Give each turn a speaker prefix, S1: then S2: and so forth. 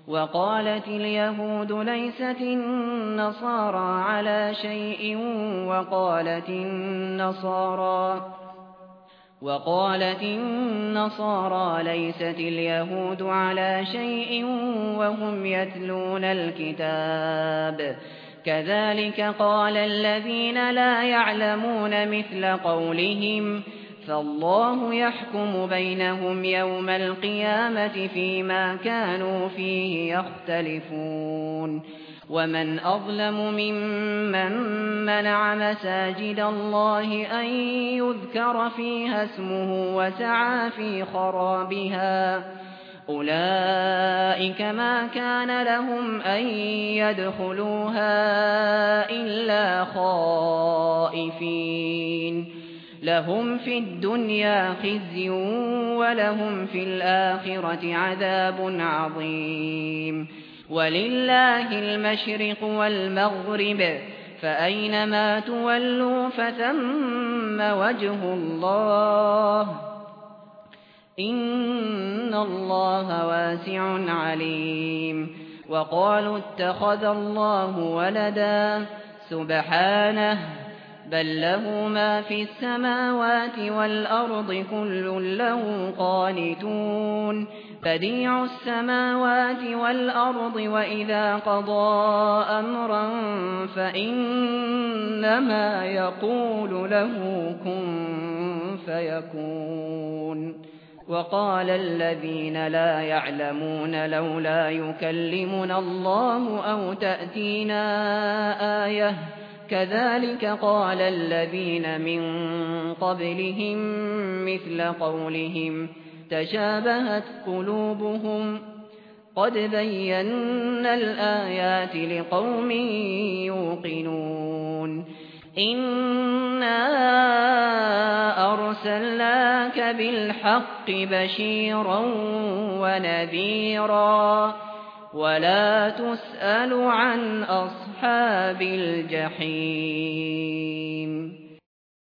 S1: وقالت اليهود ليست النصارى على شيء وقالت النصارى ليست اليهود على شيء وهم يتلون الكتاب كذلك قال الذين لا يعلمون مثل قولهم فالله يحكم بينهم يوم القيامة فيما كانوا فيه يختلفون ومن أظلم ممن منع مساجد الله أن يذكر فيها اسمه وسعى في خرابها أولئك ما كان لهم أن يدخلوها إلا خائفين لهم في الدنيا خزي ولهم في الآخرة عذاب عظيم ولله المشرق والمغرب فأينما تولوا فثم وجه الله إن الله واسع عليم وقالوا اتخذ الله ولدا سبحانه بل له ما في السماوات والأرض كل له قانتون بديع السماوات والأرض وإذا قضى أمرا فإنما يقول له كن فيكون وقال الذين لا يعلمون لولا يكلمنا الله أو تأتينا آية كذلك قال الذين من قبلهم مثل قولهم تشابهت قلوبهم قد بينا الآيات لقوم يوقنون إنا أرسلناك بالحق بشيرا ونذيرا ولا تسأل عن أصحاب الجحيم